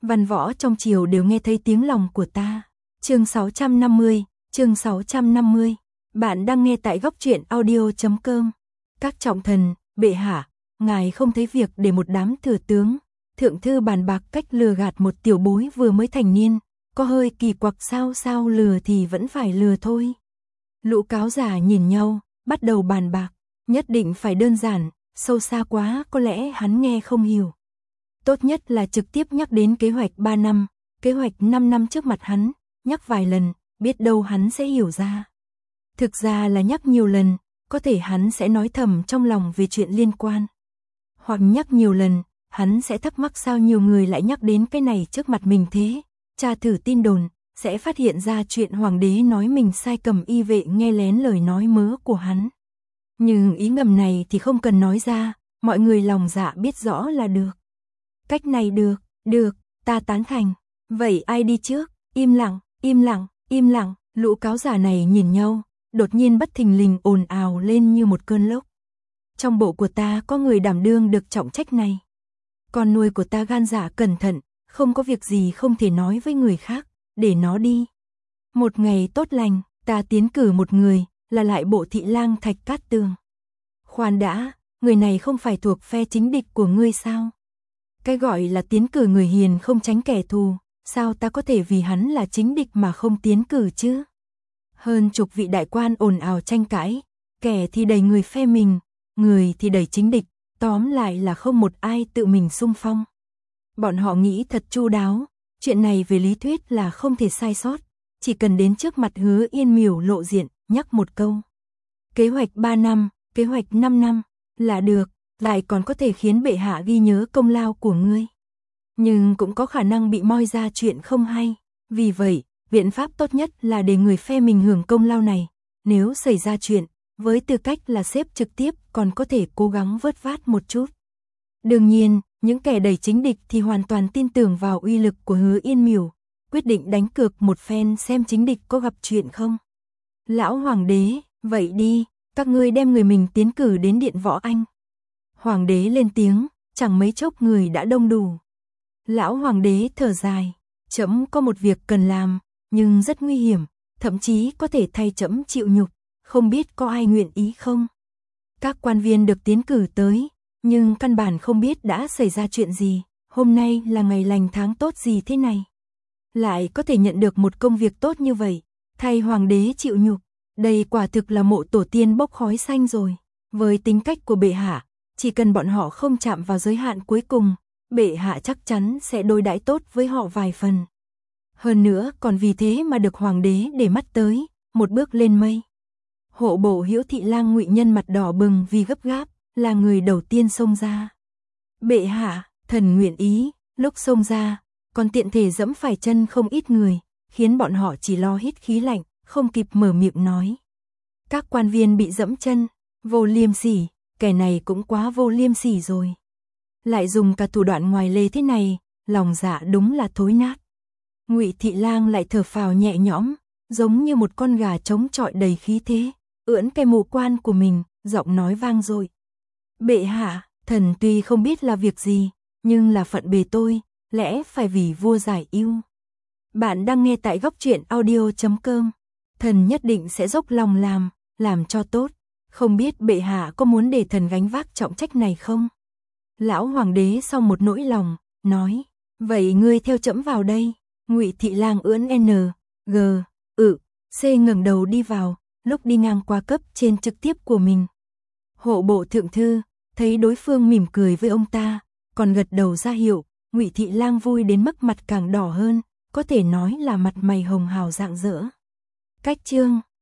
Văn võ trong triều đều nghe thấy tiếng lòng của ta. Chương 650. Bạn đang nghe tại góc truyện audio.com. Các trọng thần, bệ hạ, ngài không thấy việc để một đám thừa tướng, thượng thư bàn bạc cách lừa gạt một tiểu bối vừa mới thành niên, có hơi kỳ quặc sao lừa thì vẫn phải lừa thôi. Lũ cáo giả nhìn nhau, bắt đầu bàn bạc, nhất định phải đơn giản, sâu xa quá có lẽ hắn nghe không hiểu. Tốt nhất là trực tiếp nhắc đến kế hoạch 3 năm, kế hoạch 5 năm trước mặt hắn, nhắc vài lần, biết đâu hắn sẽ hiểu ra. Thực ra là nhắc nhiều lần, có thể hắn sẽ nói thầm trong lòng về chuyện liên quan. Hoặc nhắc nhiều lần, hắn sẽ thắc mắc sao nhiều người lại nhắc đến cái này trước mặt mình thế. Tra thử tin đồn, sẽ phát hiện ra chuyện hoàng đế nói mình sai cầm y vệ nghe lén lời nói mớ của hắn. Nhưng ý ngầm này thì không cần nói ra, mọi người lòng dạ biết rõ là được. Cách này được, ta tán thành. Vậy ai đi trước? Im lặng, lũ cáo giả này nhìn nhau, đột nhiên bất thình lình ồn ào lên như một cơn lốc. Trong bộ của ta có người đảm đương được trọng trách này. Con nuôi của ta gan dạ cẩn thận, không có việc gì không thể nói với người khác, để nó đi. Một ngày tốt lành, ta tiến cử một người, là lại bộ thị lang Thạch Cát Tường. Khoan đã, người này không phải thuộc phe chính địch của ngươi sao? Cái gọi là tiến cử người hiền không tránh kẻ thù, sao ta có thể vì hắn là chính địch mà không tiến cử chứ? Hơn chục vị đại quan ồn ào tranh cãi, kẻ thì đẩy người phe mình, người thì đẩy chính địch, tóm lại là không một ai tự mình xung phong. Bọn họ nghĩ thật chu đáo, chuyện này về lý thuyết là không thể sai sót, chỉ cần đến trước mặt Hứa Yên Miểu lộ diện, nhắc một câu. Kế hoạch 3 năm, kế hoạch 5 năm, là được, lại còn có thể khiến bệ hạ ghi nhớ công lao của ngươi. Nhưng cũng có khả năng bị moi ra chuyện không hay, vì vậy, biện pháp tốt nhất là để người phe mình hưởng công lao này. Nếu xảy ra chuyện, với tư cách là sếp trực tiếp còn có thể cố gắng vớt vát một chút. Đương nhiên, những kẻ đẩy chính địch thì hoàn toàn tin tưởng vào uy lực của Hứa Yên Miểu, quyết định đánh cược một phen xem chính địch có gặp chuyện không. Lão hoàng đế, vậy đi, các ngươi đem người mình tiến cử đến điện Võ Anh. Hoàng đế lên tiếng, chẳng mấy chốc người đã đông đủ. Lão hoàng đế thở dài, trẫm có một việc cần làm, nhưng rất nguy hiểm, thậm chí có thể thay trẫm chịu nhục, không biết có ai nguyện ý không. Các quan viên được tiến cử tới, nhưng căn bản không biết đã xảy ra chuyện gì, hôm nay là ngày lành tháng tốt gì thế này. Lại có thể nhận được một công việc tốt như vậy, thay hoàng đế chịu nhục, đây quả thực là mộ tổ tiên bốc khói xanh rồi. Với tính cách của bệ hạ, chỉ cần bọn họ không chạm vào giới hạn cuối cùng, bệ hạ chắc chắn sẽ đối đãi tốt với họ vài phần. Hơn nữa còn vì thế mà được hoàng đế để mắt tới, một bước lên mây. Hộ bộ Hữu thị lang Ngụy Nhân mặt đỏ bừng vì gấp gáp, là người đầu tiên xông ra. Bệ hạ, thần nguyện ý, lúc xông ra, còn tiện thể dẫm phải chân không ít người, khiến bọn họ chỉ lo hít khí lạnh, không kịp mở miệng nói. Các quan viên bị dẫm chân, vô liêm sỉ, kẻ này cũng quá vô liêm sỉ rồi. Lại dùng cả thủ đoạn ngoài lề thế này, lòng dạ đúng là thối nát. Ngụy thị lang lại thở phào nhẹ nhõm, giống như một con gà trống trọi đầy khí thế, ưỡn cái mũ quan của mình, giọng nói vang dội. Bệ hạ, thần tuy không biết là việc gì, nhưng là phận bề tôi, lẽ phải vì vua giải ưu. Bạn đang nghe tại góc truyện audio.com. Thần nhất định sẽ dốc lòng làm cho tốt. Không biết bệ hạ có muốn để thần gánh vác trọng trách này không? Lão hoàng đế sau một nỗi lòng, nói, vậy ngươi theo trẫm vào đây. Ngụy thị lang ưỡn C ngẩng đầu đi vào, lúc đi ngang qua cấp trên trực tiếp của mình. Hộ bộ thượng thư, thấy đối phương mỉm cười với ông ta, còn gật đầu ra hiệu, Ngụy thị lang vui đến mức mặt càng đỏ hơn, có thể nói là mặt mày hồng hào rạng rỡ. Cách chương